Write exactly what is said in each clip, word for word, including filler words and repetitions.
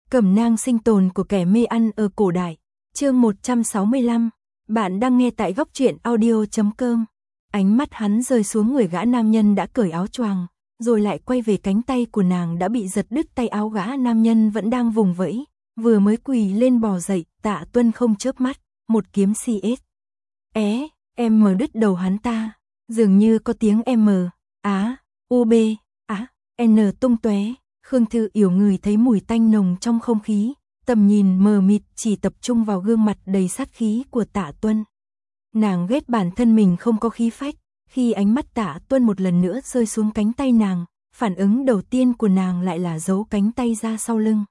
Cẩm nang sinh tồn của kẻ mê ăn ở cổ đại. Chương một trăm sáu mươi lăm. Bạn đang nghe tại góc truyện audio chấm com. Ánh mắt hắn rơi xuống người gã nam nhân đã cởi áo choàng, rồi lại quay về cánh tay của nàng đã bị giật đứt tay áo. Gã nam nhân vẫn đang vùng vẫy, vừa mới quỳ lên bò dậy. Tạ Tuân không chớp mắt, một kiếm xê ét. É, em mờ đứt đầu hắn ta, dường như có tiếng M, Á, U B, Á, N tung tóe. Khương Thư Yểu người thấy mùi tanh nồng trong không khí, tầm nhìn mờ mịt chỉ tập trung vào gương mặt đầy sát khí của Tạ Tuân. Nàng ghét bản thân mình không có khí phách, khi ánh mắt Tạ Tuân một lần nữa rơi xuống cánh tay nàng, phản ứng đầu tiên của nàng lại là giấu cánh tay ra sau lưng.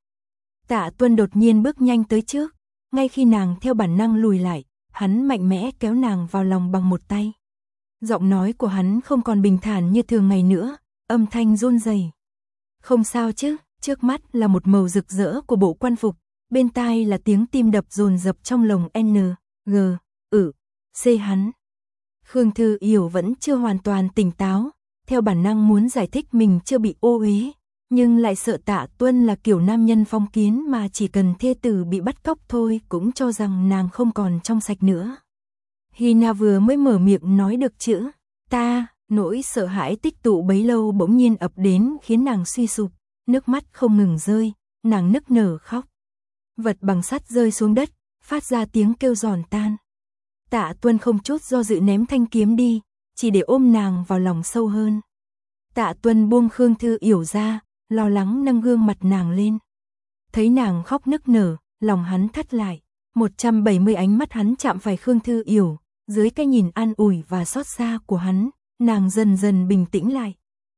Tạ Tuân đột nhiên bước nhanh tới trước, ngay khi nàng theo bản năng lùi lại, hắn mạnh mẽ kéo nàng vào lòng bằng một tay. Giọng nói của hắn không còn bình thản như thường ngày nữa, âm thanh run rẩy. Không sao chứ, trước mắt là một màu rực rỡ của bộ quan phục, bên tai là tiếng tim đập dồn dập trong lồng N, G, ử, C hắn. Khương Thư Yểu vẫn chưa hoàn toàn tỉnh táo, theo bản năng muốn giải thích mình chưa bị ô uế, nhưng lại sợ Tạ Tuân là kiểu nam nhân phong kiến mà chỉ cần thê tử bị bắt cóc thôi cũng cho rằng nàng không còn trong sạch nữa. Hina vừa mới mở miệng nói được chữ ta, nỗi sợ hãi tích tụ bấy lâu bỗng nhiên ập đến khiến nàng suy sụp, nước mắt không ngừng rơi, nàng nức nở khóc. Vật bằng sắt rơi xuống đất, phát ra tiếng kêu giòn tan. Tạ Tuân không chút do dự ném thanh kiếm đi, chỉ để ôm nàng vào lòng sâu hơn. Tạ Tuân buông Khương Thư Yểu ra, lo lắng nâng gương mặt nàng lên. Thấy nàng khóc nức nở, lòng hắn thắt lại, một trăm bảy mươi ánh mắt hắn chạm phải Khương Thư Yểu, dưới cái nhìn an ủi và xót xa của hắn, nàng dần dần bình tĩnh lại.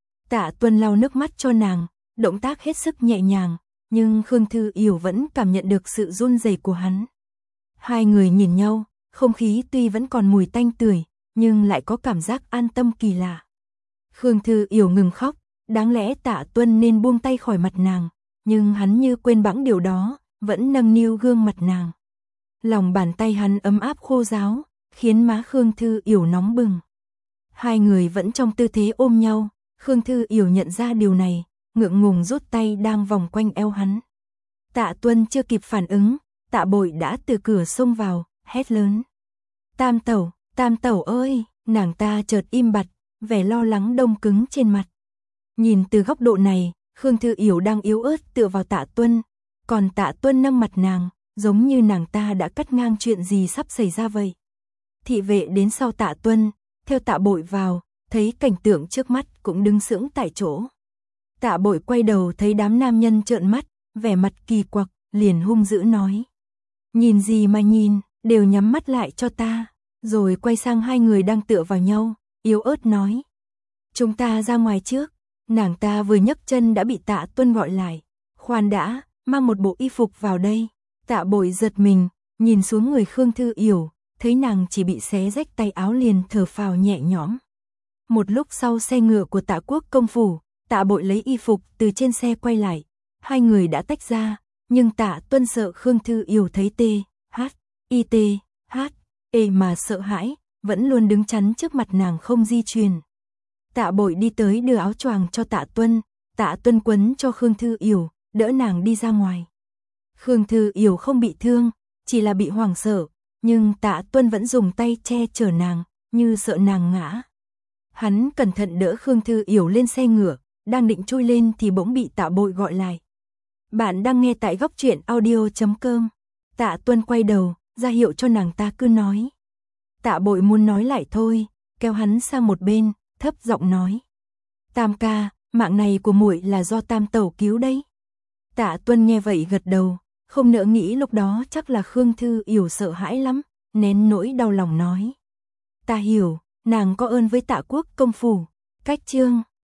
Tạ Tuân lau nước mắt cho nàng, động tác hết sức nhẹ nhàng, nhưng Khương Thư Yểu vẫn cảm nhận được sự run rẩy của hắn. Hai người nhìn nhau, không khí tuy vẫn còn mùi tanh tưởi, nhưng lại có cảm giác an tâm kỳ lạ. Khương Thư Yểu ngừng khóc, đáng lẽ Tạ Tuân nên buông tay khỏi mặt nàng, nhưng hắn như quên bẵng điều đó, vẫn nâng niu gương mặt nàng. Lòng bàn tay hắn ấm áp khô ráo, khiến má Khương Thư Yểu nóng bừng. Hai người vẫn trong tư thế ôm nhau, Khương Thư Yểu nhận ra điều này, ngượng ngùng rút tay đang vòng quanh eo hắn. Tạ Tuân chưa kịp phản ứng, Tạ Bội đã từ cửa xông vào, hét lớn. Tam tẩu, Tam tẩu ơi, nàng ta chợt im bặt, vẻ lo lắng đông cứng trên mặt. Nhìn từ góc độ này, Khương Thư Yểu đang yếu ớt tựa vào Tạ Tuân, còn Tạ Tuân nâng mặt nàng, giống như nàng ta đã cắt ngang chuyện gì sắp xảy ra vậy. Thị vệ đến sau Tạ Tuân, theo Tạ Bội vào, thấy cảnh tượng trước mắt cũng đứng sững tại chỗ. Tạ Bội quay đầu thấy đám nam nhân trợn mắt, vẻ mặt kỳ quặc, liền hung dữ nói. Nhìn gì mà nhìn, đều nhắm mắt lại cho ta, rồi quay sang hai người đang tựa vào nhau, yếu ớt nói. Chúng ta ra ngoài trước, nàng ta vừa nhấc chân đã bị Tạ Tuân gọi lại. Khoan đã, mang một bộ y phục vào đây. Tạ Bội giật mình, nhìn xuống người Khương Thư Yểu, thấy nàng chỉ bị xé rách tay áo liền thở phào nhẹ nhõm. Một lúc sau xe ngựa của Tạ Quốc công phủ, Tạ Bội lấy y phục từ trên xe quay lại. Hai người đã tách ra, nhưng Tạ Tuân sợ Khương Thư Yểu thấy T, H, I T, H, E mà sợ hãi, vẫn luôn đứng chắn trước mặt nàng không di chuyển. Tạ Bội đi tới đưa áo choàng cho Tạ Tuân, Tạ Tuân quấn cho Khương Thư Yểu, đỡ nàng đi ra ngoài. Khương Thư Yểu không bị thương, chỉ là bị hoảng sợ, nhưng Tạ Tuân vẫn dùng tay che chở nàng, như sợ nàng ngã. Hắn cẩn thận đỡ Khương Thư Yểu lên xe ngựa, đang định chui lên thì bỗng bị Tạ Bội gọi lại. Bạn đang nghe tại góc truyện audio chấm com. Tạ Tuân quay đầu, ra hiệu cho nàng ta cứ nói. Tạ Bội muốn nói lại thôi, kéo hắn sang một bên, thấp giọng nói. Tam ca, mạng này của muội là do Tam tẩu cứu đấy. Tạ Tuân nghe vậy gật đầu, không nỡ nghĩ lúc đó chắc là Khương Thư Yểu sợ hãi lắm, nén nỗi đau lòng nói. Ta hiểu, nàng có ơn với Tạ Quốc công phủ. Cách chương